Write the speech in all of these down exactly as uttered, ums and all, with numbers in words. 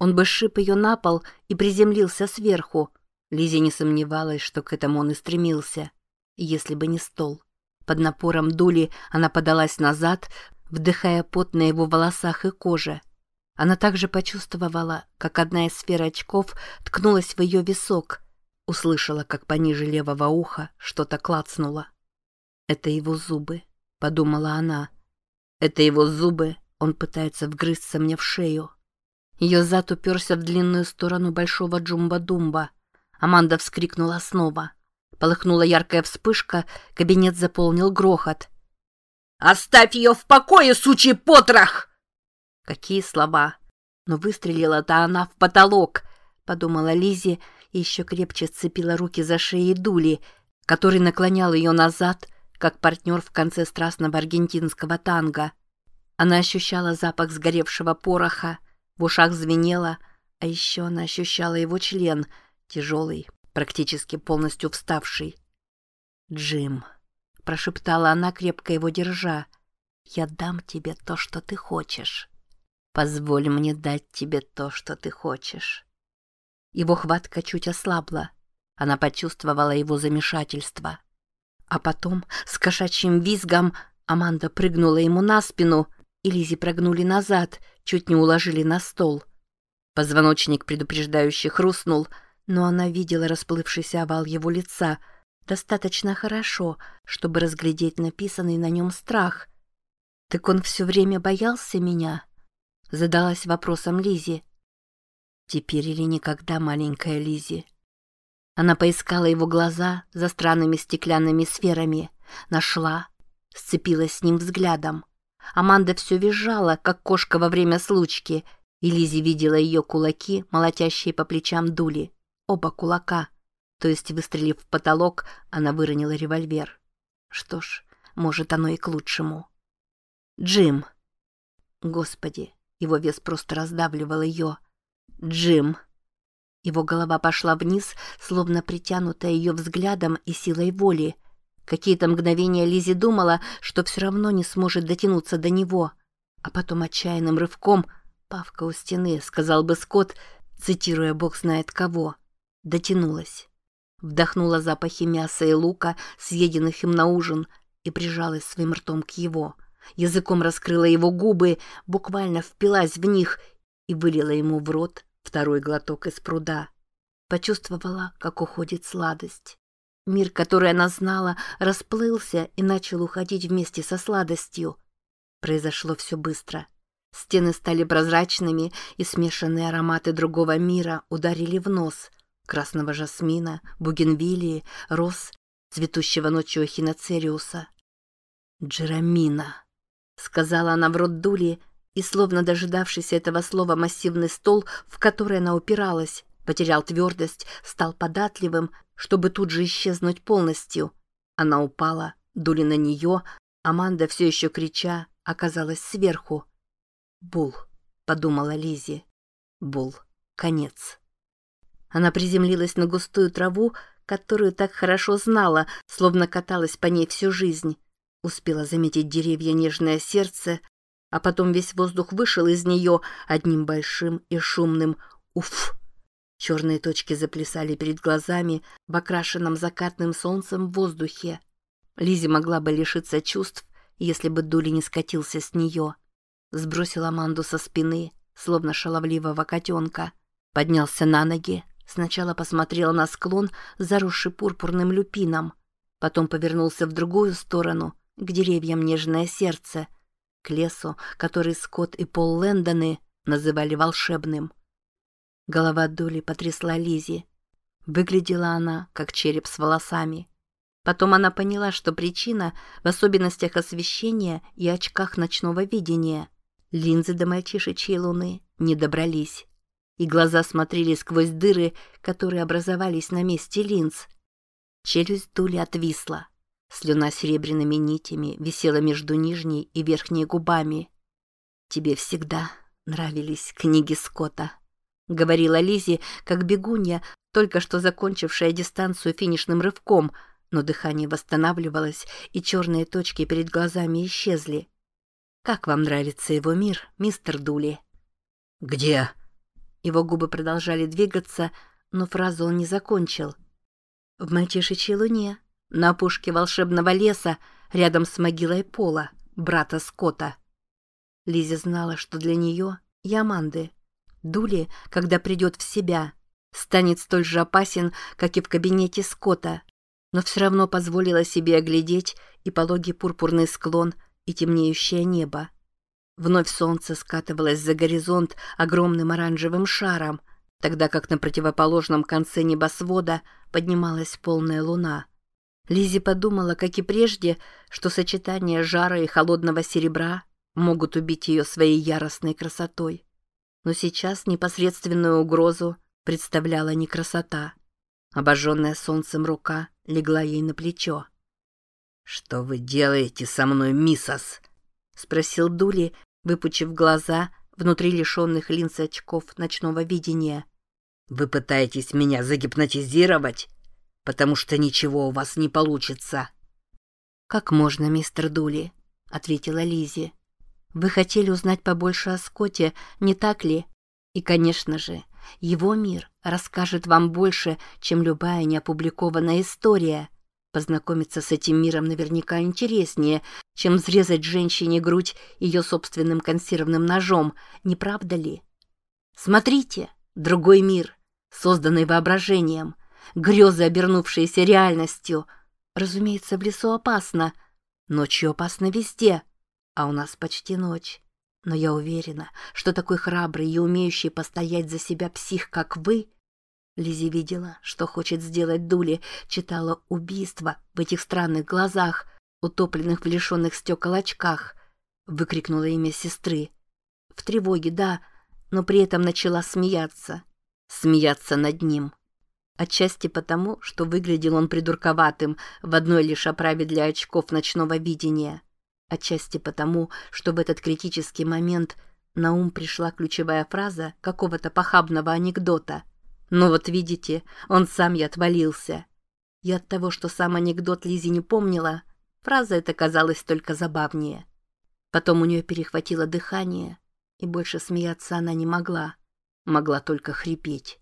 Он бы сшиб ее на пол и приземлился сверху. Лиззи не сомневалась, что к этому он и стремился. Если бы не стол. Под напором дули она подалась назад, вдыхая пот на его волосах и коже. Она также почувствовала, как одна из сфер очков ткнулась в ее висок. Услышала, как пониже левого уха что-то клацнуло. «Это его зубы», — подумала она. «Это его зубы, он пытается вгрызться мне в шею». Ее зад уперся в длинную сторону большого джумба-думба. Аманда вскрикнула снова. Полыхнула яркая вспышка, кабинет заполнил грохот. «Оставь ее в покое, сучий потрох!» Какие слова! Но выстрелила-то она в потолок, подумала Лиззи и еще крепче сцепила руки за шеей Дули, который наклонял ее назад, как партнер в конце страстного аргентинского танго. Она ощущала запах сгоревшего пороха, в ушах звенело, а еще она ощущала его член, тяжелый, практически полностью вставший. «Джим», — прошептала она, крепко его держа, — «я дам тебе то, что ты хочешь. Позволь мне дать тебе то, что ты хочешь». Его хватка чуть ослабла. Она почувствовала его замешательство. А потом, с кошачьим визгом, Аманда прыгнула ему на спину, и Лиззи прогнули назад, чуть не уложили на стол. Позвоночник предупреждающе хрустнул, но она видела расплывшийся овал его лица достаточно хорошо, чтобы разглядеть написанный на нем страх. «Так он все время боялся меня?» — задалась вопросом Лиззи. «Теперь или никогда, маленькая Лиззи». Она поискала его глаза за странными стеклянными сферами, нашла, сцепилась с ним взглядом. Аманда все визжала, как кошка во время случки, и Лиззи видела ее кулаки, молотящие по плечам Дули. Оба кулака. То есть, выстрелив в потолок, она выронила револьвер. Что ж, может, оно и к лучшему. «Джим!» Господи, его вес просто раздавливал ее. «Джим!» Его голова пошла вниз, словно притянутая ее взглядом и силой воли. Какие-то мгновения Лиззи думала, что все равно не сможет дотянуться до него. А потом отчаянным рывком «Павка у стены», сказал бы Скотт, цитируя бог знает кого. Дотянулась. Вдохнула запахи мяса и лука, съеденных им на ужин, и прижалась своим ртом к его. Языком раскрыла его губы, буквально впилась в них и вылила ему в рот второй глоток из пруда. Почувствовала, как уходит сладость. Мир, который она знала, расплылся и начал уходить вместе со сладостью. Произошло все быстро. Стены стали прозрачными, и смешанные ароматы другого мира ударили в нос. Красного жасмина, бугенвиллии, роз, цветущего ночью эхиноцериуса. «Джерамина», — сказала она в рот Дули, и, словно дожидавшись этого слова, массивный стол, в который она упиралась, потерял твердость, стал податливым, чтобы тут же исчезнуть полностью. Она упала, Дули на нее, Аманда, все еще крича, оказалась сверху. «Бул», — подумала Лиззи, — «Бул, конец». Она приземлилась на густую траву, которую так хорошо знала, словно каталась по ней всю жизнь. Успела заметить деревья нежное сердце, а потом весь воздух вышел из нее одним большим и шумным «Уф!». Черные точки заплясали перед глазами в окрашенном закатным солнцем воздухе. Лиззи могла бы лишиться чувств, если бы Дули не скатился с нее. Сбросил Аманду со спины, словно шаловливого котенка. Поднялся на ноги, сначала посмотрел на склон, заросший пурпурным люпином. Потом повернулся в другую сторону, к деревьям нежное сердце, к лесу, который Скотт и Пол Лэндоны называли волшебным. Голова Дули потрясла Лиззи. Выглядела она, как череп с волосами. Потом она поняла, что причина в особенностях освещения и очках ночного видения. Линзы до мальчишечьей луны не добрались, и глаза смотрели сквозь дыры, которые образовались на месте линз. Челюсть Дули отвисла. Слюна серебряными нитями висела между нижней и верхней губами. «Тебе всегда нравились книги Скотта», — говорила Лиззи, как бегунья, только что закончившая дистанцию финишным рывком, но дыхание восстанавливалось, и черные точки перед глазами исчезли. «Как вам нравится его мир, мистер Дули?» «Где?» Его губы продолжали двигаться, но фразу он не закончил. «В мальчишечьей луне, на опушке волшебного леса, рядом с могилой Пола, брата Скотта». Лиззи знала, что для нее и Аманды Дули, когда придет в себя, станет столь же опасен, как и в кабинете Скотта, но все равно позволила себе оглядеть и пологий пурпурный склон, и темнеющее небо. Вновь солнце скатывалось за горизонт огромным оранжевым шаром, тогда как на противоположном конце небосвода поднималась полная луна. Лиззи подумала, как и прежде, что сочетание жара и холодного серебра могут убить ее своей яростной красотой. Но сейчас непосредственную угрозу представляла не красота. Обожженная солнцем рука легла ей на плечо. «Что вы делаете со мной, миссас?» — спросил Дули, выпучив глаза внутри лишенных линз очков ночного видения. «Вы пытаетесь меня загипнотизировать? Потому что ничего у вас не получится». «Как можно, мистер Дули?» — ответила Лиззи. «Вы хотели узнать побольше о Скотте, не так ли? И, конечно же, его мир расскажет вам больше, чем любая неопубликованная история. Познакомиться с этим миром наверняка интереснее, чем взрезать женщине грудь ее собственным консервным ножом, не правда ли? Смотрите, другой мир, созданный воображением, грезы, обернувшиеся реальностью. Разумеется, в лесу опасно, ночью опасно везде, а у нас почти ночь. Но я уверена, что такой храбрый и умеющий постоять за себя псих, как вы...» Лиззи видела, что хочет сделать Дули, читала убийство в этих странных глазах, утопленных в лишенных стекол очках. Выкрикнула имя сестры. В тревоге, да, но при этом начала смеяться. Смеяться над ним. Отчасти потому, что выглядел он придурковатым в одной лишь оправе для очков ночного видения. Отчасти потому, что в этот критический момент на ум пришла ключевая фраза какого-то похабного анекдота. Но вот видите, он сам и отвалился. И от того, что сам анекдот Лиззи не помнила, фраза эта казалась только забавнее. Потом у нее перехватило дыхание, и больше смеяться она не могла. Могла только хрипеть.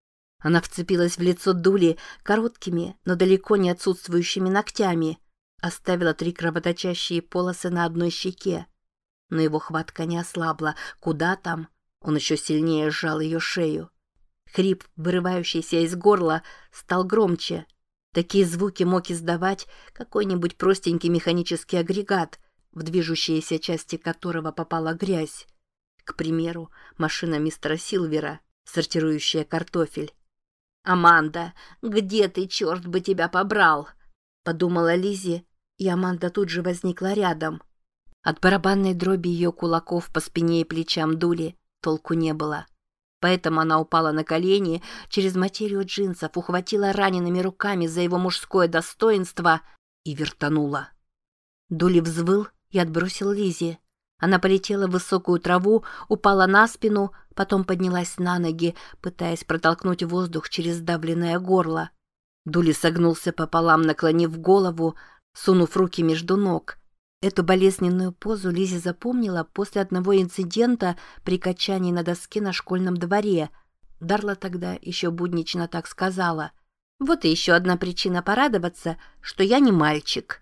Она вцепилась в лицо Дули короткими, но далеко не отсутствующими ногтями, оставила три кровоточащие полосы на одной щеке. Но его хватка не ослабла. Куда там? Он еще сильнее сжал ее шею. Хрип, вырывающийся из горла, стал громче. Такие звуки мог издавать какой-нибудь простенький механический агрегат, в движущиеся части которого попала грязь. К примеру, машина мистера Силвера, сортирующая картофель. «Аманда, где ты, черт бы тебя побрал?» — подумала Лиззи, и Аманда тут же возникла рядом. От барабанной дроби ее кулаков по спине и плечам Дули толку не было. Поэтому она упала на колени, через материю джинсов ухватила ранеными руками за его мужское достоинство и вертанула. Дули взвыл и отбросил Лиззи. Она полетела в высокую траву, упала на спину, потом поднялась на ноги, пытаясь протолкнуть воздух через сдавленное горло. Дули согнулся пополам, наклонив голову, сунув руки между ног. Эту болезненную позу Лиззи запомнила после одного инцидента при качании на доске на школьном дворе. Дарла тогда еще буднично так сказала. «Вот и еще одна причина порадоваться, что я не мальчик».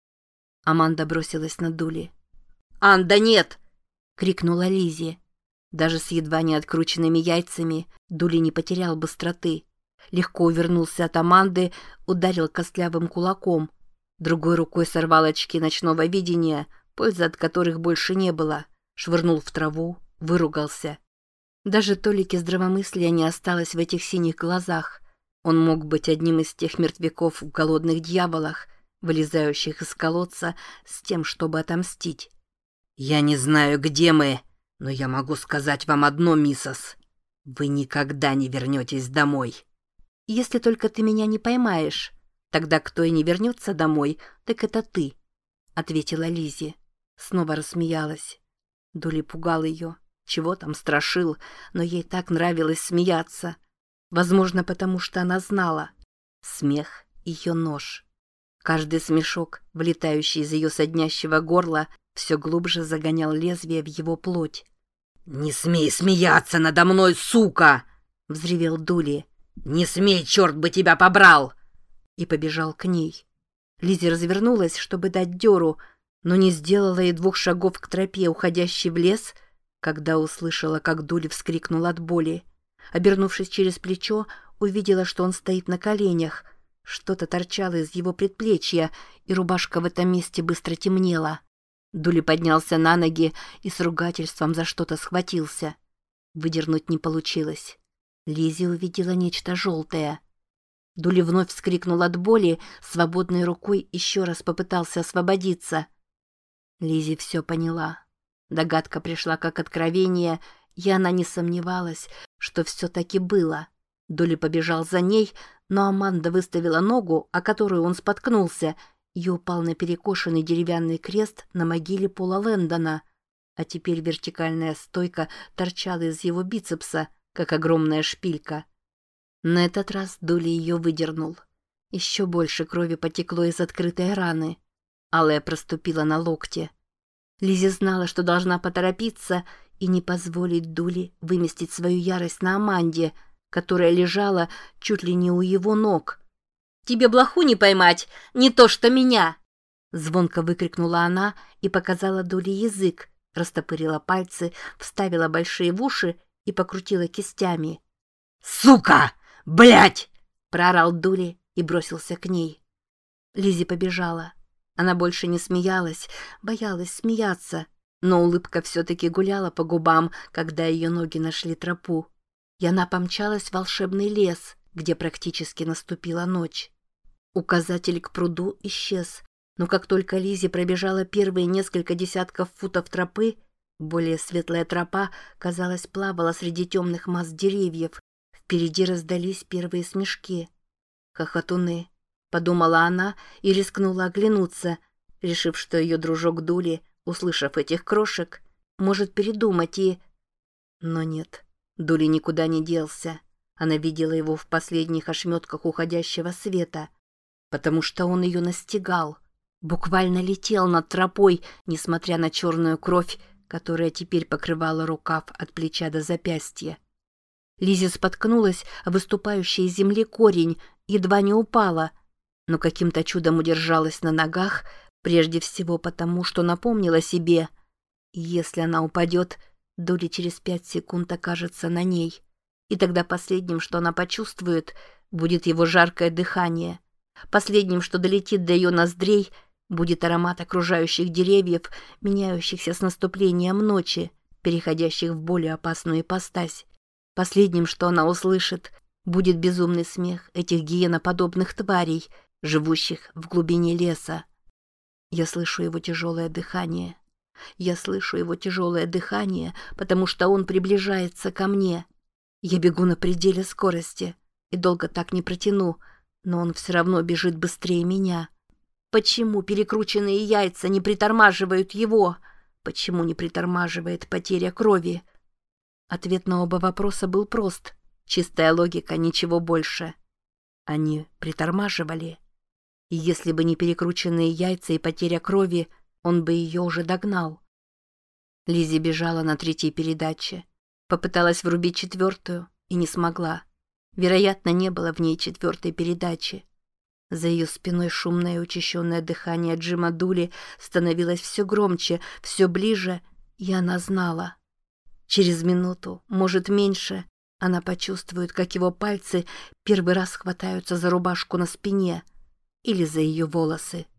Аманда бросилась на Дули. «Анда, нет!» — крикнула Лиззи. Даже с едва не открученными яйцами Дули не потерял быстроты. Легко увернулся от Аманды, ударил костлявым кулаком. Другой рукой сорвал очки ночного видения, пользы от которых больше не было. Швырнул в траву, выругался. Даже толики здравомыслия не осталось в этих синих глазах. Он мог быть одним из тех мертвяков в голодных дьяволах, вылезающих из колодца с тем, чтобы отомстить. «Я не знаю, где мы, но я могу сказать вам одно, миссас. Вы никогда не вернетесь домой». «Если только ты меня не поймаешь. Тогда кто и не вернется домой, так это ты», — ответила Лиззи. Снова рассмеялась. Дули пугал ее. Чего там страшил, но ей так нравилось смеяться. Возможно, потому что она знала. Смех — ее нож. Каждый смешок, вылетающий из ее соднящего горла, все глубже загонял лезвие в его плоть. «Не смей смеяться надо мной, сука!» — взревел Дули. «Не смей, черт бы тебя побрал!» И побежал к ней. Лиззи развернулась, чтобы дать дёру, но не сделала и двух шагов к тропе, уходящей в лес, когда услышала, как Дули вскрикнул от боли. Обернувшись через плечо, увидела, что он стоит на коленях. Что-то торчало из его предплечья, и рубашка в этом месте быстро темнела. Дули поднялся на ноги и с ругательством за что-то схватился. Выдернуть не получилось. Лиззи увидела нечто желтое. Дули вновь вскрикнул от боли, свободной рукой еще раз попытался освободиться. Лиззи все поняла. Догадка пришла как откровение, и она не сомневалась, что все-таки было. Дули побежал за ней, но Аманда выставила ногу, о которую он споткнулся, и упал на перекошенный деревянный крест на могиле Пола Лэндона, а теперь вертикальная стойка торчала из его бицепса, как огромная шпилька. На этот раз Дули ее выдернул. Еще больше крови потекло из открытой раны. Алая проступила на локте. Лиззи знала, что должна поторопиться и не позволить Дули выместить свою ярость на Аманде, которая лежала чуть ли не у его ног. «Тебе блоху не поймать, не то что меня!» Звонко выкрикнула она и показала Дули язык, растопырила пальцы, вставила большие в уши и покрутила кистями. «Сука! Блядь!» — проорал Дули и бросился к ней. Лиззи побежала. Она больше не смеялась, боялась смеяться, но улыбка все-таки гуляла по губам, когда ее ноги нашли тропу. И она помчалась в волшебный лес, где практически наступила ночь. Указатель к пруду исчез, но как только Лиззи пробежала первые несколько десятков футов тропы, более светлая тропа, казалось, плавала среди темных масс деревьев. Впереди раздались первые смешки. «Хохотуны», — подумала она и рискнула оглянуться, решив, что ее дружок Дули, услышав этих крошек, может передумать и... Но нет, Дули никуда не делся. Она видела его в последних ошметках уходящего света, потому что он ее настигал, буквально летел над тропой, несмотря на черную кровь, которая теперь покрывала рукав от плеча до запястья. Лиззи споткнулась о выступающий из земли корень, едва не упала, но каким-то чудом удержалась на ногах, прежде всего потому, что напомнила себе, если она упадет, Дули через пять секунд окажется на ней, и тогда последним, что она почувствует, будет его жаркое дыхание. Последним, что долетит до ее ноздрей, будет аромат окружающих деревьев, меняющихся с наступлением ночи, переходящих в более опасную ипостась. Последним, что она услышит, будет безумный смех этих гиеноподобных тварей, живущих в глубине леса. Я слышу его тяжелое дыхание. Я слышу его тяжелое дыхание, потому что он приближается ко мне. Я бегу на пределе скорости и долго так не протяну, но он все равно бежит быстрее меня. Почему перекрученные яйца не притормаживают его? Почему не притормаживает потеря крови? Ответ на оба вопроса был прост. Чистая логика, ничего больше. Они притормаживали. И если бы не перекрученные яйца и потеря крови, он бы ее уже догнал. Лиззи бежала на третьей передаче. Попыталась врубить четвертую и не смогла. Вероятно, не было в ней четвертой передачи. За ее спиной шумное и учащенное дыхание Джима Дули становилось все громче, все ближе, и она знала. Через минуту, может меньше, она почувствует, как его пальцы первый раз хватаются за рубашку на спине или за ее волосы.